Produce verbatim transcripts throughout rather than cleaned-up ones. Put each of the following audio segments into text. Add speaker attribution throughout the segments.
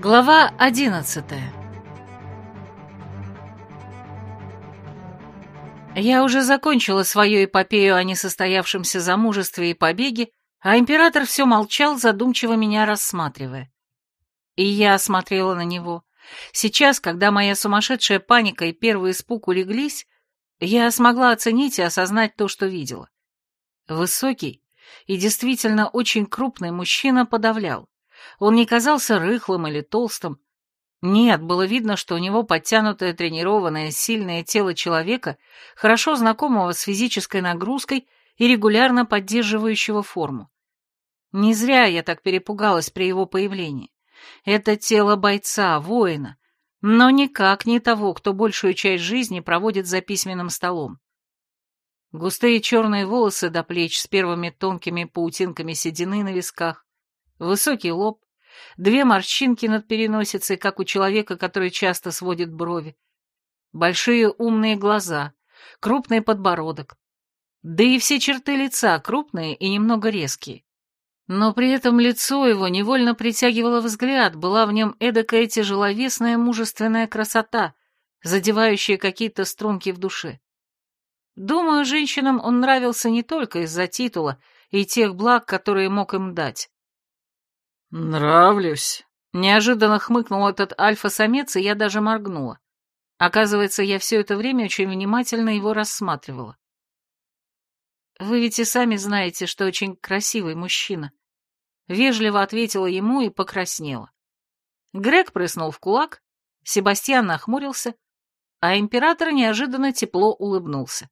Speaker 1: Глава одиннадцатая. Я уже закончила свою эпопею о несостоявшемся замужестве и побеге, а император все молчал, задумчиво меня рассматривая. И я смотрела на него. Сейчас, когда моя сумасшедшая паника и первый испуг улеглись, я смогла оценить и осознать то, что видела. Высокий и действительно очень крупный мужчина подавлял. Он не казался рыхлым или толстым. Нет, было видно, что у него подтянутое, тренированное, сильное тело человека, хорошо знакомого с физической нагрузкой и регулярно поддерживающего форму. Не зря я так перепугалась при его появлении. Это тело бойца, воина, но никак не того, кто большую часть жизни проводит за письменным столом. Густые черные волосы до плеч с первыми тонкими паутинками седины на висках, высокий лоб, две морщинки над переносицей, как у человека, который часто сводит брови, большие умные глаза, крупный подбородок, да и все черты лица крупные и немного резкие. Но при этом лицо его невольно притягивало взгляд, была в нем эдакая тяжеловесная мужественная красота, задевающая какие-то струнки в душе. Думаю, женщинам он нравился не только из-за титула и тех благ, которые мог им дать.
Speaker 2: «Нравлюсь»,
Speaker 1: — неожиданно хмыкнул этот альфа-самец, и я даже моргнула. Оказывается, я все это время очень внимательно его рассматривала. «Вы ведь и сами знаете, что очень красивый мужчина», — вежливо ответила ему и покраснела. Грег прыснул в кулак, Себастьян нахмурился, а император неожиданно тепло улыбнулся.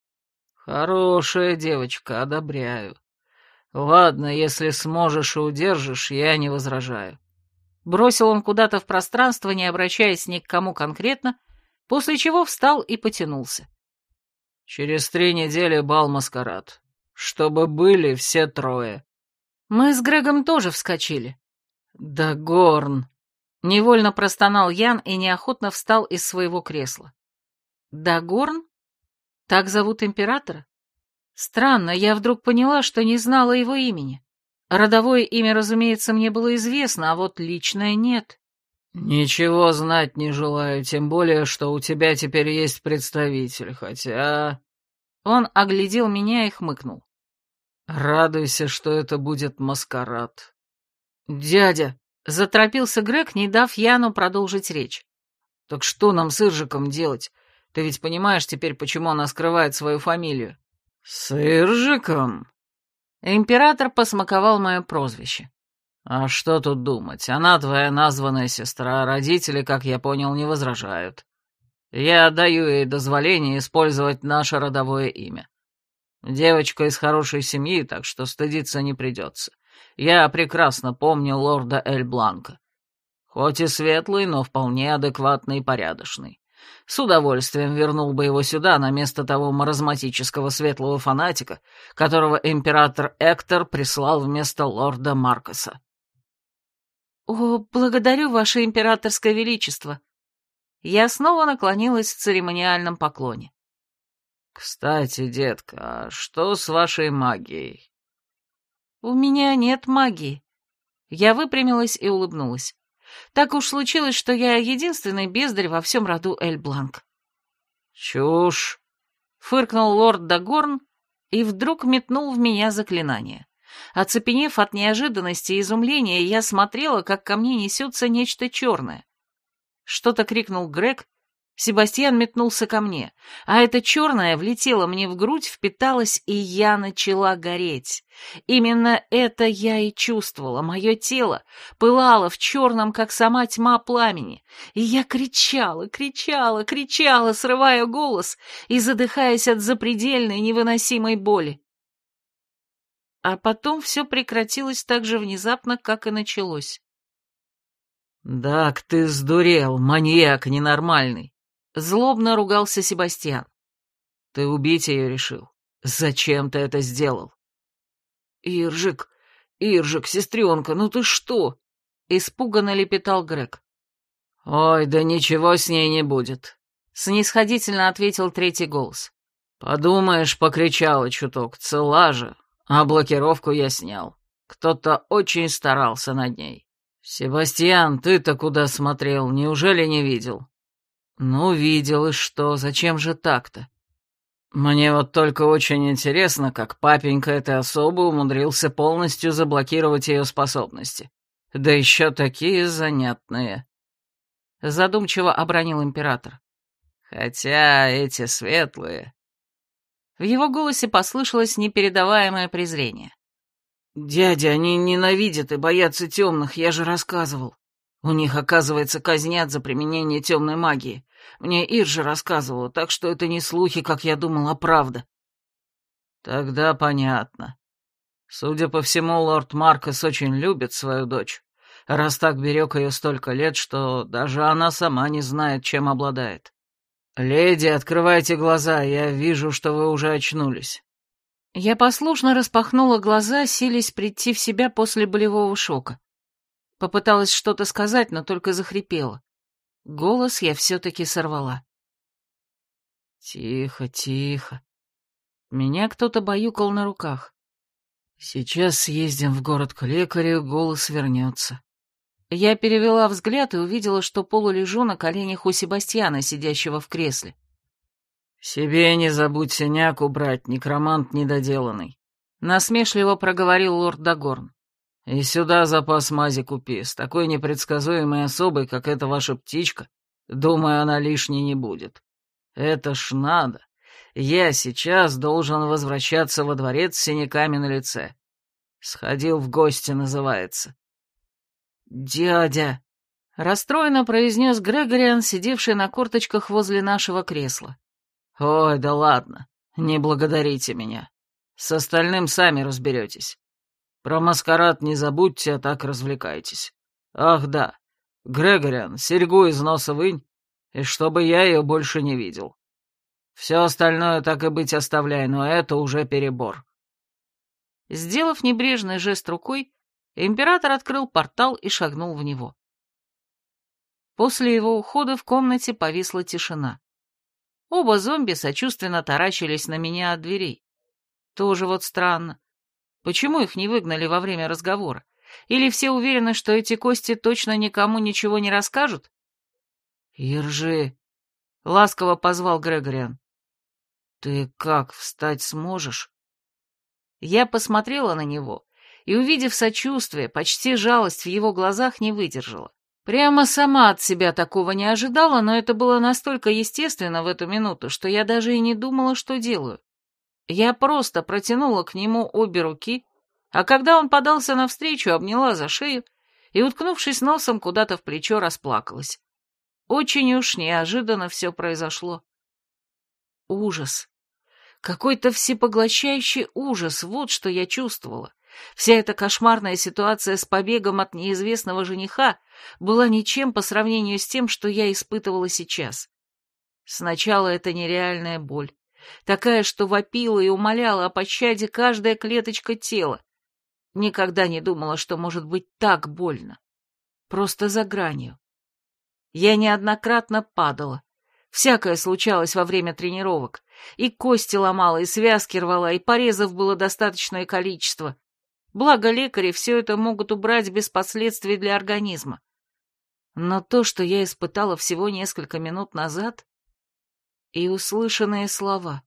Speaker 2: «Хорошая девочка, одобряю. Ладно, если сможешь и удержишь, я не возражаю».
Speaker 1: Бросил он куда-то в пространство, не обращаясь ни к кому конкретно, после чего встал и потянулся.
Speaker 2: «Через три недели бал-маскарад. Чтобы были все трое».
Speaker 1: Мы с Грегом тоже вскочили.
Speaker 2: «Да Горн!»
Speaker 1: — невольно простонал Ян и неохотно встал из своего кресла. «Дагорн? Так зовут императора? Странно, я вдруг поняла, что не знала его имени. Родовое имя, разумеется, мне было известно, а вот личное нет».
Speaker 2: «Ничего знать не желаю, тем более, что у тебя теперь есть представитель, хотя...»
Speaker 1: Он оглядел меня и хмыкнул.
Speaker 2: «Радуйся, что это будет маскарад».
Speaker 1: «Дядя!» — заторопился Грег, не дав Яну продолжить речь.
Speaker 2: «Так что нам с Иржиком делать? Ты ведь понимаешь теперь, почему она скрывает свою фамилию?» «С Иржиком?»
Speaker 1: Император посмаковал мое прозвище.
Speaker 2: «А что тут думать? Она твоя названная сестра, родители, как я понял, не возражают. Я даю ей дозволение использовать наше родовое имя. Девочка из хорошей семьи, так что стыдиться не придется. Я прекрасно помню лорда Эль-Бланка. Хоть и светлый, но вполне адекватный и порядочный. С удовольствием вернул бы его сюда, на место того маразматического светлого фанатика, которого император Эктор прислал вместо лорда Маркоса».
Speaker 1: «О, благодарю, ваше императорское величество!» Я снова наклонилась в церемониальном поклоне.
Speaker 2: «Кстати, детка, а что с вашей магией?»
Speaker 1: «У меня нет магии». Я выпрямилась и улыбнулась. Так уж случилось, что я единственный бездарь во всем роду Эль-Бланк.
Speaker 2: «Чушь!»
Speaker 1: — фыркнул лорд Дагорн и вдруг метнул в меня заклинание. Оцепенев от неожиданности и изумления, я смотрела, как ко мне несется нечто черное. Что-то крикнул Грег, Себастьян метнулся ко мне, а это черное влетело мне в грудь, впиталось, и я начала гореть. Именно это я и чувствовала, мое тело пылало в черном, как сама тьма, пламени, и я кричала, кричала, кричала, срывая голос и задыхаясь от запредельной невыносимой боли. А потом все прекратилось так же внезапно, как и началось.
Speaker 2: «Так ты сдурел, маньяк ненормальный!» — злобно ругался Себастьян. «Ты убить ее решил? Зачем ты это сделал?» «Иржик, Иржик, сестренка, ну ты что?» — испуганно лепетал Грег. «Ой, да ничего с ней не будет», — снисходительно ответил третий голос. «Подумаешь, покричала чуток, цела же, а блокировку я снял. Кто-то очень старался над ней. «Себастьян, ты-то куда смотрел? Неужели не видел?» «Ну, видел, и что? Зачем же так-то?» «Мне вот только очень интересно, как папенька этой особы умудрился полностью заблокировать ее способности. Да еще такие занятные».
Speaker 1: Задумчиво обронил император.
Speaker 2: «Хотя эти светлые...»
Speaker 1: В его голосе послышалось непередаваемое презрение.
Speaker 2: «Дядя, они ненавидят и боятся темных, я же рассказывал. У них, оказывается, казнят за применение темной магии. Мне Иржа рассказывала, так что это не слухи, как я думал, а правда». «Тогда понятно. Судя по всему, лорд Маркос очень любит свою дочь, раз так берег ее столько лет, что даже она сама не знает, чем обладает. Леди, открывайте глаза, я вижу, что вы уже очнулись».
Speaker 1: Я послушно распахнула глаза, силясь прийти в себя после болевого шока. Попыталась что-то сказать, но только захрипела. Голос я все-таки сорвала.
Speaker 2: «Тихо, тихо».
Speaker 1: Меня кто-то баюкал на руках.
Speaker 2: «Сейчас съездим в город к лекарю, голос вернется».
Speaker 1: Я перевела взгляд и увидела, что полулежу на коленях у Себастьяна, сидящего в кресле.
Speaker 2: «Себе не забудь синяк убрать, некромант недоделанный», —
Speaker 1: насмешливо проговорил лорд Дагорн.
Speaker 2: «И сюда запас мази купи, с такой непредсказуемой особой, как эта ваша птичка, думаю, она лишней не будет. Это ж надо. Я сейчас должен возвращаться во дворец с синяками на лице. Сходил в гости, называется».
Speaker 1: «Дядя!» — расстроенно произнес Грегориан, сидевший на корточках возле нашего кресла.
Speaker 2: «Ой, да ладно, не благодарите меня. С остальным сами разберетесь. Про маскарад не забудьте, а так развлекайтесь. Ах да, Грегориан, серьгу из носа вынь, и чтобы я ее больше не видел. Все остальное так и быть оставляй, но это уже перебор».
Speaker 1: Сделав небрежный жест рукой, император открыл портал и шагнул в него. После его ухода в комнате повисла тишина. Оба зомби сочувственно таращились на меня от дверей. Тоже вот странно. Почему их не выгнали во время разговора? Или все уверены, что эти кости точно никому ничего не расскажут?
Speaker 2: «Иржи»,
Speaker 1: — ласково позвал Грегориан.
Speaker 2: «Ты как, встать сможешь?»
Speaker 1: Я посмотрела на него и, увидев сочувствие, почти жалость в его глазах, не выдержала. Прямо сама от себя такого не ожидала, но это было настолько естественно в эту минуту, что я даже и не думала, что делаю. Я просто протянула к нему обе руки, а когда он подался навстречу, обняла за шею и, уткнувшись носом куда-то в плечо, расплакалась. Очень уж неожиданно все произошло. Ужас. Какой-то всепоглощающий ужас, вот что я чувствовала. Вся эта кошмарная ситуация с побегом от неизвестного жениха была ничем по сравнению с тем, что я испытывала сейчас. Сначала это нереальная боль, такая, что вопила и умоляла о пощаде каждая клеточка тела. Никогда не думала, что может быть так больно. Просто за гранью. Я неоднократно падала. Всякое случалось во время тренировок. И кости ломала, и связки рвала, и порезов было достаточное количество. Благо лекари все это могут убрать без последствий для организма. Но то, что я испытала всего несколько минут назад, и услышанные слова.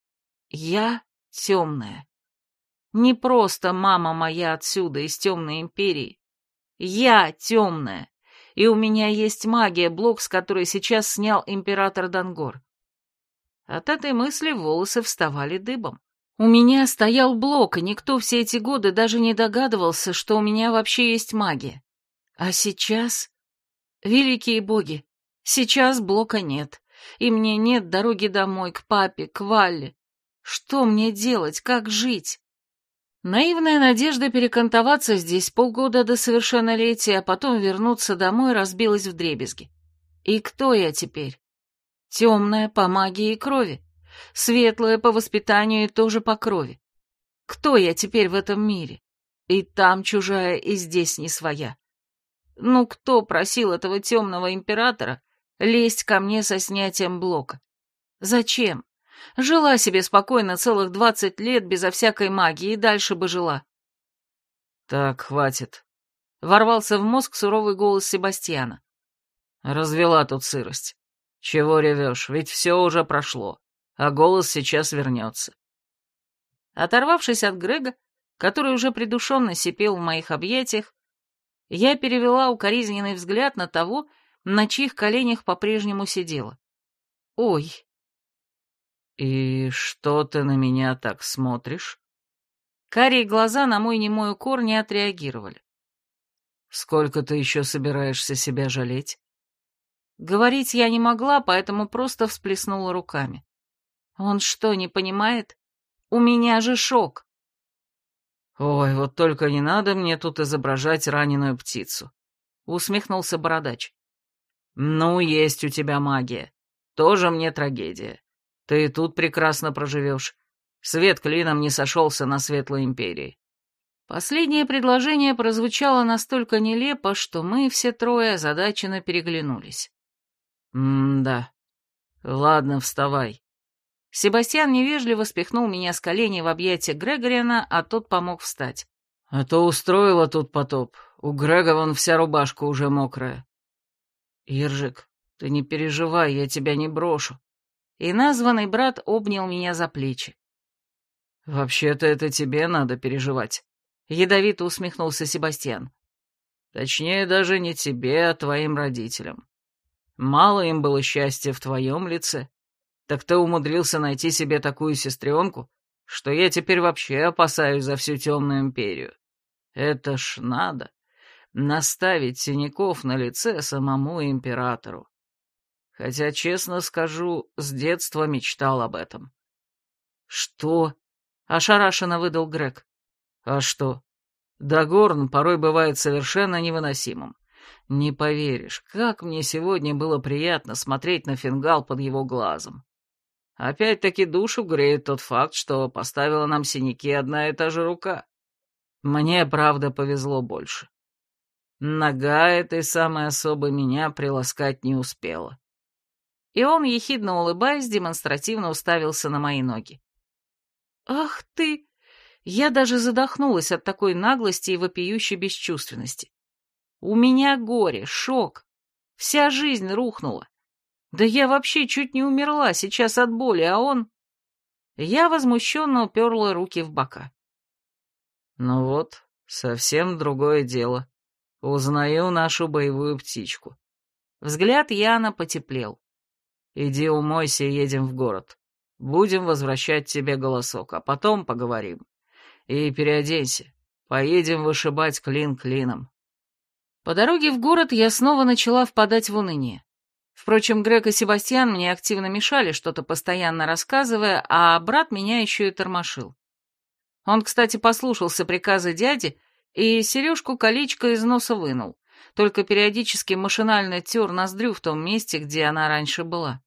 Speaker 1: Я темная. Не просто мама моя отсюда, из темной империи. Я темная, и у меня есть магия, блок, с которой сейчас снял император Дангор. От этой мысли волосы вставали дыбом. У меня стоял блок, и никто все эти годы даже не догадывался, что у меня вообще есть магия. А сейчас... Великие боги, сейчас блока нет, и мне нет дороги домой, к папе, к Валле. Что мне делать, как жить? Наивная надежда перекантоваться здесь полгода до совершеннолетия, а потом вернуться домой разбилась вдребезги. И кто я теперь? Темная по магии и крови, светлая по воспитанию и тоже по крови. Кто я теперь в этом мире? И там чужая, и здесь не своя. Ну, кто просил этого темного императора лезть ко мне со снятием блока? Зачем? Жила себе спокойно целых двадцать лет безо всякой магии, и дальше бы жила.
Speaker 2: «Так, хватит.
Speaker 1: ворвался в мозг суровый голос Себастьяна.
Speaker 2: Развела тут сырость. Чего ревешь, ведь все уже прошло, а голос сейчас вернется.
Speaker 1: Оторвавшись от Грега, который уже придушенно сипел в моих объятиях, я перевела укоризненный взгляд на того, на чьих коленях по-прежнему сидела. Ой.
Speaker 2: «И что ты на меня так смотришь?»
Speaker 1: Карие глаза на мой немой укор не отреагировали.
Speaker 2: «Сколько ты еще собираешься себя жалеть?»
Speaker 1: Говорить я не могла, поэтому просто всплеснула руками. Он что, не понимает? У меня же шок.
Speaker 2: «Ой, вот только не надо мне тут изображать раненую птицу», — усмехнулся бородач. «Ну, есть у тебя магия. Тоже мне трагедия. Ты и тут прекрасно проживешь. Свет клином не сошелся на Светлой Империи».
Speaker 1: Последнее предложение прозвучало настолько нелепо, что мы все трое озадаченно переглянулись.
Speaker 2: «М-да. Ладно, вставай».
Speaker 1: Себастьян невежливо спихнул меня с коленей в объятия Грегориана, а тот помог встать.
Speaker 2: «А то устроила тут потоп. У Грега вон вся рубашка уже мокрая». «Иржик, ты не переживай, я тебя не брошу».
Speaker 1: И названный брат обнял меня за плечи.
Speaker 2: «Вообще-то это тебе надо переживать», — ядовито усмехнулся Себастьян. «Точнее, даже не тебе, а твоим родителям. Мало им было счастья в твоем лице. Так ты умудрился найти себе такую сестренку, что я теперь вообще опасаюсь за всю темную империю. Это ж надо наставить синяков на лице самому императору. Хотя, честно скажу, с детства мечтал об этом».
Speaker 1: «Что?» — ошарашенно выдал Грег.
Speaker 2: «А что? Дагорн порой бывает совершенно невыносимым. Не поверишь, как мне сегодня было приятно смотреть на фингал под его глазом. Опять-таки душу греет тот факт, что поставила нам синяки одна и та же рука. Мне, правда, повезло больше. Нога этой самой особы меня приласкать не успела».
Speaker 1: И он, ехидно улыбаясь, демонстративно уставился на мои ноги. «Ах ты!» Я даже задохнулась от такой наглости и вопиющей бесчувственности. У меня горе, шок. Вся жизнь рухнула. Да я вообще чуть не умерла сейчас от боли, а он... Я возмущенно уперла руки в бока.
Speaker 2: «Ну вот, совсем другое дело. Узнаю нашу боевую птичку».
Speaker 1: Взгляд Яна потеплел.
Speaker 2: «Иди умойся и едем в город. Будем возвращать тебе голосок, а потом поговорим. И переоденься. Поедем вышибать клин клином».
Speaker 1: По дороге в город я снова начала впадать в уныние. Впрочем, Грег и Себастьян мне активно мешали, что-то постоянно рассказывая, а брат меня еще и тормошил. Он, кстати, послушался приказа дяди и сережку-колечко из носа вынул, только периодически машинально тер ноздрю в том месте, где она раньше была.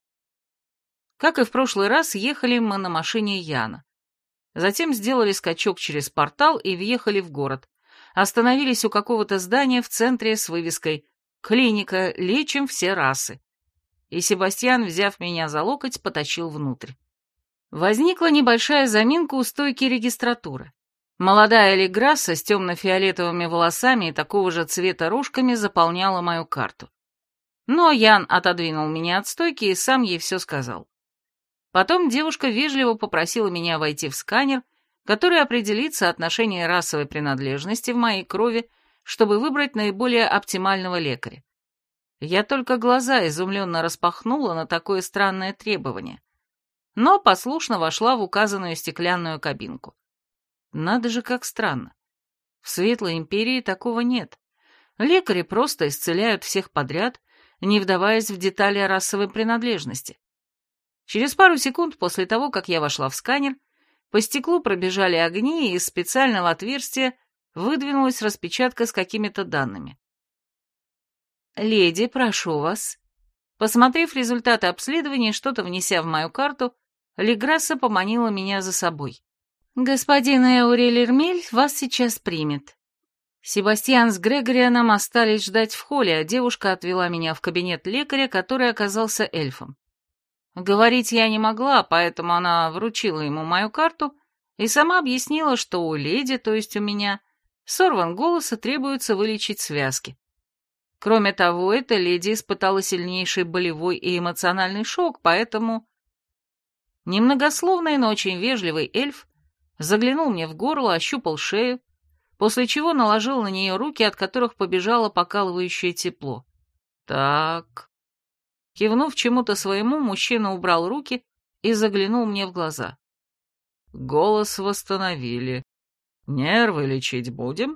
Speaker 1: Как и в прошлый раз, ехали мы на машине Яна. Затем сделали скачок через портал и въехали в город. Остановились у какого-то здания в центре с вывеской «Клиника, лечим все расы». И Себастьян, взяв меня за локоть, потащил внутрь. Возникла небольшая заминка у стойки регистратуры. Молодая Леграсса с темно-фиолетовыми волосами и такого же цвета рожками заполняла мою карту. Но Ян отодвинул меня от стойки и сам ей все сказал. Потом девушка вежливо попросила меня войти в сканер, который определит соотношение расовой принадлежности в моей крови, чтобы выбрать наиболее оптимального лекаря. Я только глаза изумленно распахнула на такое странное требование, но послушно вошла в указанную стеклянную кабинку. Надо же, как странно. В Светлой Империи такого нет. Лекари просто исцеляют всех подряд, не вдаваясь в детали о расовой принадлежности. Через пару секунд после того, как я вошла в сканер, по стеклу пробежали огни, и из специального отверстия выдвинулась распечатка с какими-то данными. «Леди, прошу вас». Посмотрев результаты обследования и что-то внеся в мою карту, Леграсса поманила меня за собой. «Господин Эурель Эрмель вас сейчас примет». Себастьян с Грегорианом остались ждать в холле, а девушка отвела меня в кабинет лекаря, который оказался эльфом. Говорить я не могла, поэтому она вручила ему мою карту и сама объяснила, что у леди, то есть у меня, Сорван голос и требуется вылечить связки. Кроме того, эта леди испытала сильнейший болевой и эмоциональный шок, поэтому... Немногословный, но очень вежливый эльф заглянул мне в горло, ощупал шею, после чего наложил на нее руки, от которых побежало покалывающее тепло. Так... Кивнув чему-то своему, мужчина убрал руки и заглянул мне в глаза. Голос восстановили. Нервы лечить будем?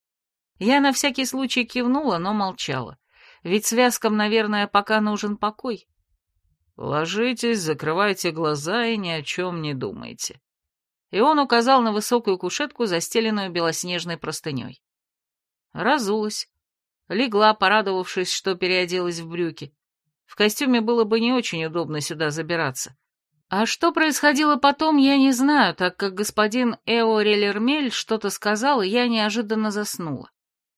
Speaker 1: Я на всякий случай кивнула, но молчала. Ведь связкам, наверное, пока нужен покой. Ложитесь, закрывайте глаза и ни о чем не думайте. И он указал на высокую кушетку, застеленную белоснежной простыней. Разулась. Легла, порадовавшись, что переоделась в брюки. В костюме было бы не очень удобно сюда забираться. А что происходило потом, я не знаю, так как господин Эо Релермель что-то сказал, и я неожиданно заснула.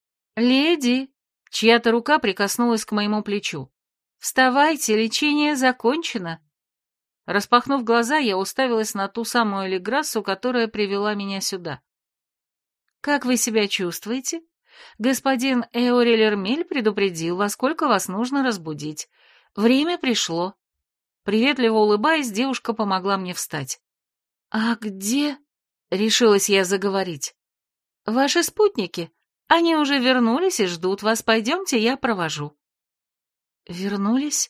Speaker 1: «Леди!» — чья-то рука прикоснулась к моему плечу. «Вставайте, лечение закончено!» Распахнув глаза, я уставилась на ту самую Леграссу, которая привела меня сюда. «Как вы себя чувствуете? Господин Эо Релермель предупредил, во сколько вас нужно разбудить. Время пришло». Приветливо улыбаясь, девушка помогла мне встать. «А где?» — решилась я заговорить. «Ваши спутники. Они уже вернулись и ждут вас. Пойдемте, я провожу». «Вернулись?»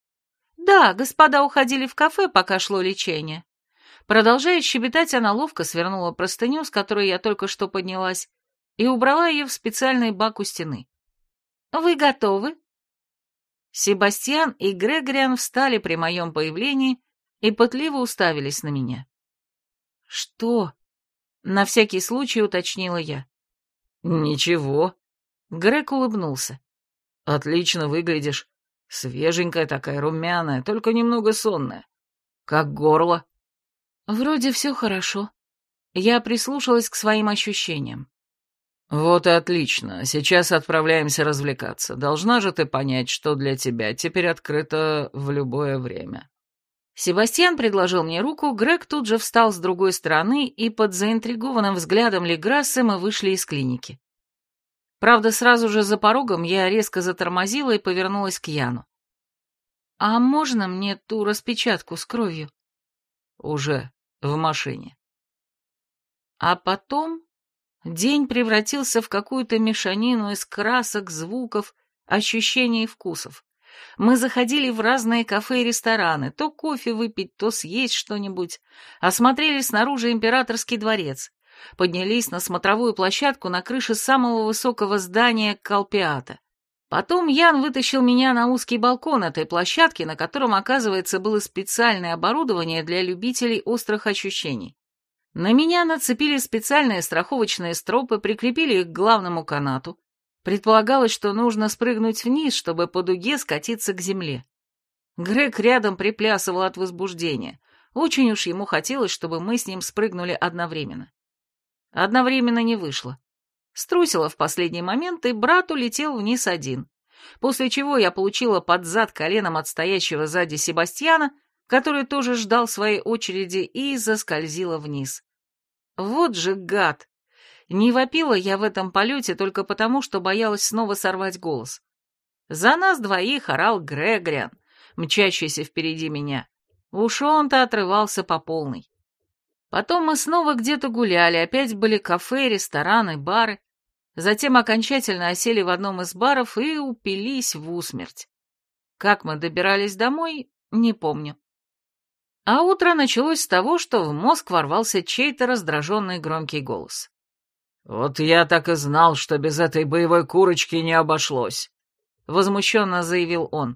Speaker 1: «Да, господа уходили в кафе, пока шло лечение». Продолжая щебетать, она ловко свернула простыню, с которой я только что поднялась, и убрала ее в специальный бак у стены. «Вы готовы?» Себастьян и Грегориан встали при моем появлении и пытливо уставились на меня. «Что?» — на всякий случай уточнила я. «Ничего». Грег улыбнулся. «Отлично выглядишь. Свеженькая такая, румяная, только немного сонная. Как горло?» «Вроде все хорошо». Я прислушалась к своим ощущениям. «Вот и отлично. Сейчас отправляемся развлекаться. Должна же ты понять, что для тебя теперь открыто в любое время». Себастьян предложил мне руку, Грег тут же встал с другой стороны, и под заинтригованным взглядом Леграссы мы вышли из клиники. Правда, сразу же за порогом я резко затормозила и повернулась к Яну. «А можно мне ту распечатку с кровью?» «Уже в машине». А потом... День превратился в какую-то мешанину из красок, звуков, ощущений и вкусов. Мы заходили в разные кафе и рестораны, то кофе выпить, то съесть что-нибудь, осмотрели снаружи императорский дворец, поднялись на смотровую площадку на крыше самого высокого здания Калпиата. Потом Ян вытащил меня на узкий балкон этой площадки, на котором, оказывается, было специальное оборудование для любителей острых ощущений. На меня нацепили специальные страховочные стропы, прикрепили их к главному канату. Предполагалось, что нужно спрыгнуть вниз, чтобы по дуге скатиться к земле. Грег рядом приплясывал от возбуждения. Очень уж ему хотелось, чтобы мы с ним спрыгнули одновременно. Одновременно не вышло. Струсила в последний момент, и брат улетел вниз один. После чего я получила под зад коленом от стоящего сзади Себастьяна, который тоже ждал своей очереди, и заскользила вниз. Вот же гад! Не вопила я в этом полете только потому, что боялась снова сорвать голос. За нас двоих орал Грегориан, мчащийся впереди меня. Уж он-то отрывался по полной. Потом мы снова где-то гуляли, опять были кафе, рестораны, бары. Затем окончательно осели в одном из баров и упились в усмерть. Как мы добирались домой, не помню. А утро началось с того, что в мозг ворвался чей-то раздраженный громкий голос. «Вот я так и знал, что без этой боевой курочки не обошлось», — возмущенно заявил он.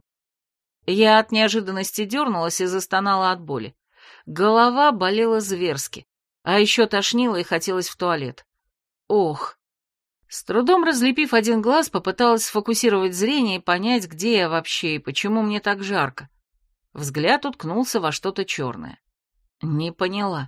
Speaker 1: Я от неожиданности дернулась и застонала от боли. Голова болела зверски, а еще тошнило и хотелось в туалет. Ох! С трудом разлепив один глаз, попыталась сфокусировать зрение и понять, где я вообще и почему мне так жарко. Взгляд уткнулся во что-то черное. Не поняла.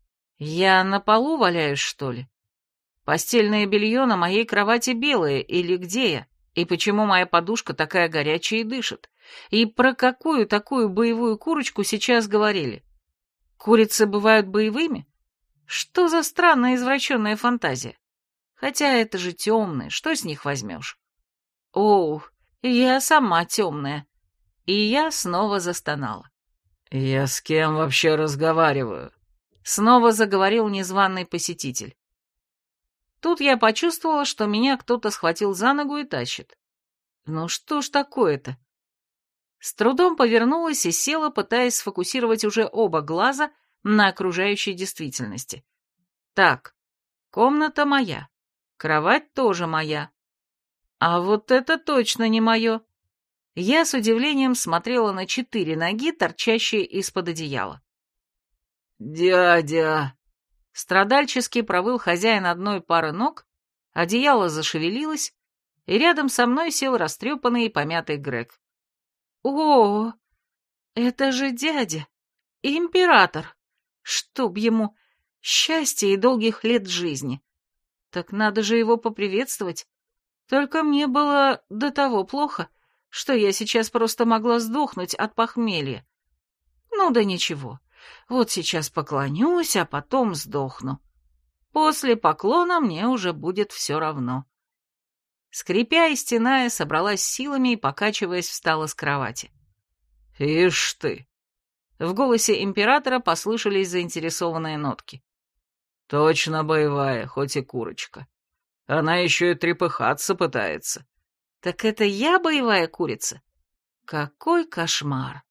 Speaker 1: Я на полу валяюсь, что ли? Постельное белье на моей кровати белое, или где я? И почему моя подушка такая горячая и дышит? И про какую такую боевую курочку сейчас говорили? Курицы бывают боевыми? Что за странная извращенная фантазия? Хотя это же темные, что с них возьмешь? Оу, я сама темная. И я снова застонала.
Speaker 2: «Я с кем вообще разговариваю?»
Speaker 1: Снова заговорил незваный посетитель. Тут я почувствовала, что меня кто-то схватил за ногу и тащит. Ну что ж такое-то? С трудом повернулась и села, пытаясь сфокусировать уже оба глаза на окружающей действительности. Так, комната моя, кровать тоже моя. А вот это точно не мое. Я с удивлением смотрела на четыре ноги, торчащие из-под одеяла.
Speaker 2: «Дядя!»
Speaker 1: Страдальчески провыл хозяин одной пары ног, одеяло зашевелилось, и рядом со мной сел растрепанный и помятый Грег. «О, это же дядя, император! Чтоб ему счастья и долгих лет жизни! Так надо же его поприветствовать. Только мне было до того плохо, что я сейчас просто могла сдохнуть от похмелья. Ну да ничего, вот сейчас поклонюсь, а потом сдохну. После поклона мне уже будет все равно». Скрипя и стеная, собралась силами и, покачиваясь, встала с кровати.
Speaker 2: «Ишь ты!»
Speaker 1: В голосе императора послышались заинтересованные нотки.
Speaker 2: «Точно боевая, хоть и курочка. Она еще и трепыхаться пытается».
Speaker 1: «Так это я боевая курица? Какой кошмар!»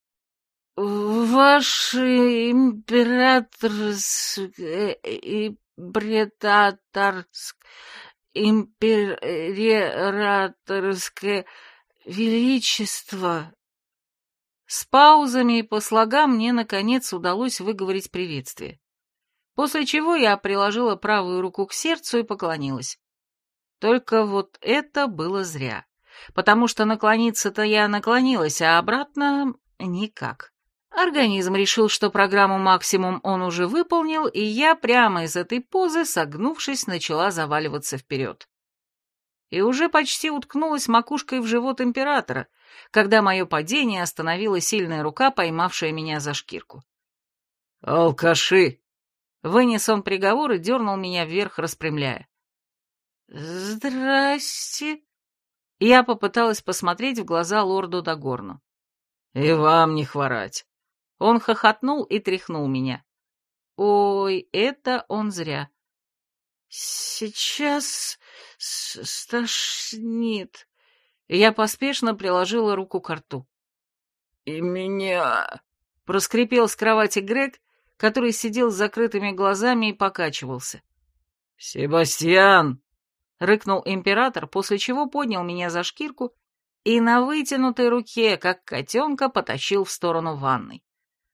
Speaker 1: «Ваше императорское и бретаторск, императорское величество...» С паузами и по слогам мне, наконец, удалось выговорить приветствие. После чего я приложила правую руку к сердцу и поклонилась. Только вот это было зря, потому что наклониться-то я наклонилась, а обратно никак. Организм решил, что программу «Максимум» он уже выполнил, и я прямо из этой позы, согнувшись, начала заваливаться вперед. И уже почти уткнулась макушкой в живот императора, когда мое падение остановила сильная рука, поймавшая меня за шкирку.
Speaker 2: «Алкаши!»
Speaker 1: Вынес он приговор и дернул меня вверх, распрямляя. «Здрасте!» Я попыталась посмотреть в глаза лорду Дагорну.
Speaker 2: «И вам не хворать!»
Speaker 1: Он хохотнул и тряхнул меня. Ой, это он зря. «Сейчас стошнит». Я поспешно приложила руку к рту.
Speaker 2: «И меня...»
Speaker 1: — проскрипел с кровати Грег, который сидел с закрытыми глазами и покачивался.
Speaker 2: «Себастьян!»
Speaker 1: — рыкнул император, после чего поднял меня за шкирку и на вытянутой руке, как котенка, потащил в сторону ванной.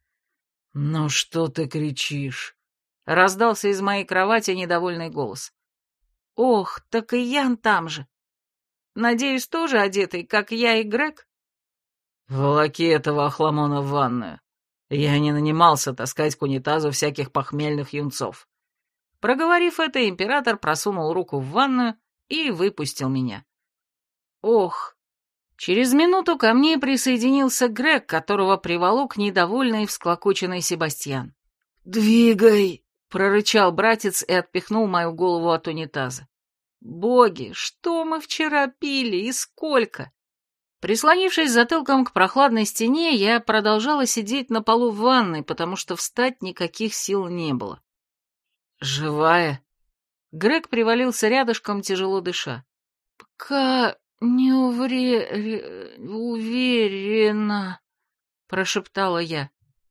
Speaker 2: «Ну что ты кричишь?»
Speaker 1: — раздался из моей кровати недовольный голос. «Ох, так и Ян там же. Надеюсь, тоже одетый, как я и Грег?»
Speaker 2: «Волоки этого охламона в ванную. Я не нанимался таскать к унитазу всяких похмельных юнцов».
Speaker 1: Проговорив это, император просунул руку в ванную и выпустил меня. Ох! Через минуту ко мне присоединился Грег, которого приволок недовольный и всклокоченный Себастьян.
Speaker 2: «Двигай!»
Speaker 1: — прорычал братец и отпихнул мою голову от унитаза. «Боги, что мы вчера пили и сколько?» Прислонившись затылком к прохладной стене, я продолжала сидеть на полу в ванной, потому что встать никаких сил не было.
Speaker 2: «Живая?»
Speaker 1: Грег привалился рядышком, тяжело дыша. «Пока не увре... уверена», — прошептала я.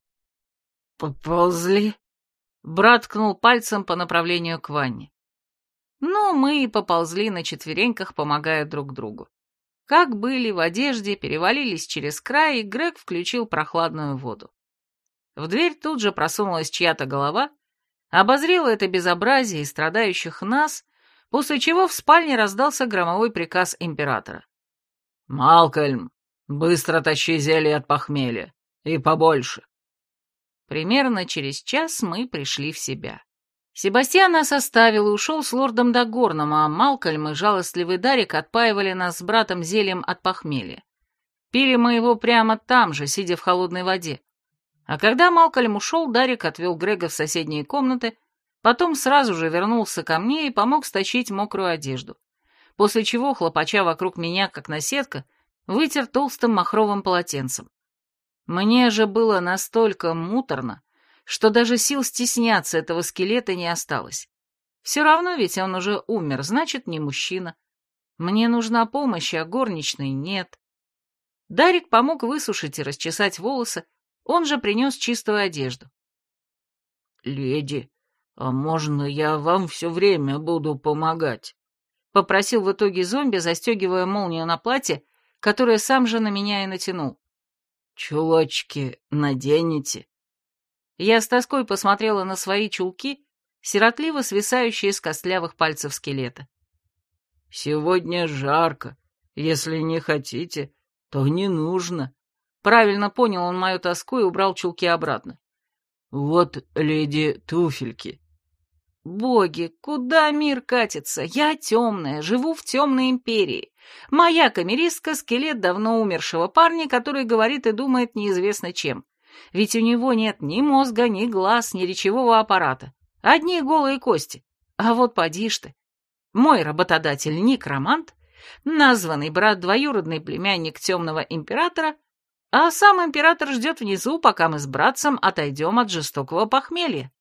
Speaker 2: «Поползли?»
Speaker 1: Брат ткнул пальцем по направлению к ванне. Ну, мы и поползли на четвереньках, помогая друг другу. Как были в одежде, перевалились через край, и Грег включил прохладную воду. В дверь тут же просунулась чья-то голова, обозрела это безобразие и страдающих нас, после чего в спальне раздался громовой приказ императора.
Speaker 2: «Малкольм, быстро тащи зелье от похмелья. И побольше».
Speaker 1: Примерно через час мы пришли в себя. Себастьян нас оставил и ушел с лордом Дагорном, а Малкольм и жалостливый Дарик отпаивали нас с братом зельем от похмелья. Пили мы его прямо там же, сидя в холодной воде. А когда Малкольм ушел, Дарик отвел Грега в соседние комнаты, Потом сразу же вернулся ко мне и помог стащить мокрую одежду, после чего, хлопача вокруг меня, как наседка, вытер толстым махровым полотенцем. Мне же было настолько муторно, что даже сил стесняться этого скелета не осталось. Все равно ведь он уже умер, значит, не мужчина. Мне нужна помощь, а горничной нет. Дарик помог высушить и расчесать волосы, он же принес чистую одежду.
Speaker 2: «Леди, а можно я вам все время буду помогать?»
Speaker 1: — попросил в итоге зомби, застегивая молнию на платье, которое сам же на меня и натянул.
Speaker 2: «Чулочки наденете?»
Speaker 1: Я с тоской посмотрела на свои чулки, сиротливо свисающие с костлявых пальцев скелета.
Speaker 2: «Сегодня жарко. Если не хотите, то не нужно».
Speaker 1: Правильно понял он мою тоску и убрал чулки обратно.
Speaker 2: «Вот, леди, туфельки».
Speaker 1: Боги, куда мир катится? Я темная, живу в темной империи. Моя камеристка — скелет давно умершего парня, который говорит и думает неизвестно чем. Ведь у него нет ни мозга, ни глаз, ни речевого аппарата. Одни голые кости. А вот поди ж ты. Мой работодатель — некромант, названный брат двоюродный племянник темного императора, а сам император ждет внизу, пока мы с братцем отойдем от жестокого похмелья.